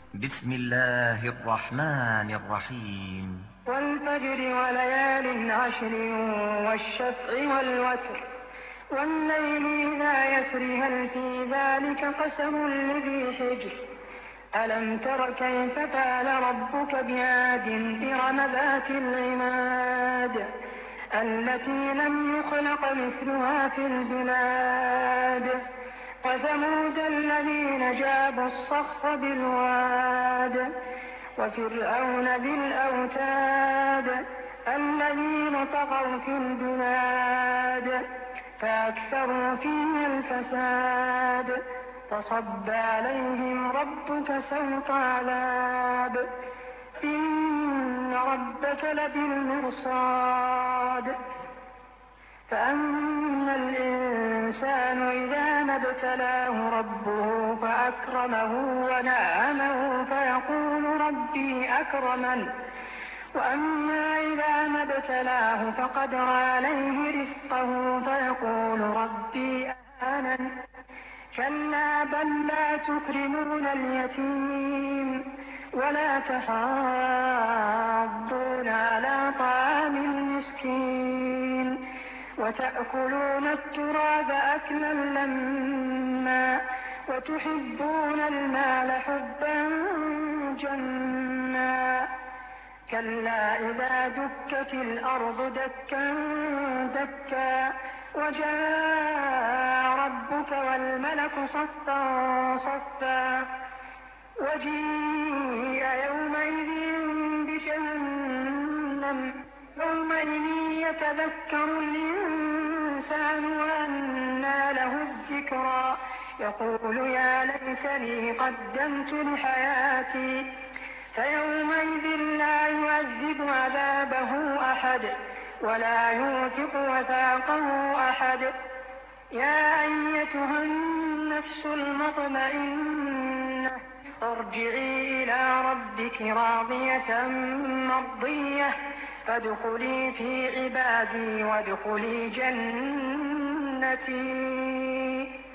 بسم الله الرحمن الرحيم. والفجر وليال عشر والشفع والوتر والليل إذا يسر هل في ذلك قسم لذي حجر ألم تر كيف فعل ربك بعاد إرم ذات العماد التي لم يخلق مثلها في البلاد وثمود الذين جابوا الصخر بالواد وفرعون ذي الأوتاد الذين طغوا في البلاد فأكثروا فيها الفساد فصب عليهم ربك سوط عذاب إن ربك لبالمرصاد فأما الإنسان إذا ما ابتلاه ربه فأكرمه ونعمه فيقول ربي أكرمن وأما إذا ما ابتلاه فقدر عليه رزقه فيقول ربي أهانن كلا بل لا تكرمون اليتيم ولا تحاضون على طعام المسكين وتأكلون التراث أكلا لما وتحبون المال حبا جما كلا إذا دكت الأرض دكا دكا وجاء ربك والملك صفا صفا وجيء يومئذ بجهنم يومئذ يتذكر الإنسان وأنى له الذكرى يقول يا ليتني قدمت لحياتي فيومئذ لا يعذب عذابه أحد ولا يوثق وثاقه أحد يا أيتها النفس المطمئنة ارجعي إلى ربك راضية مرضية فادخلي في عبادي وادخلي جنتي.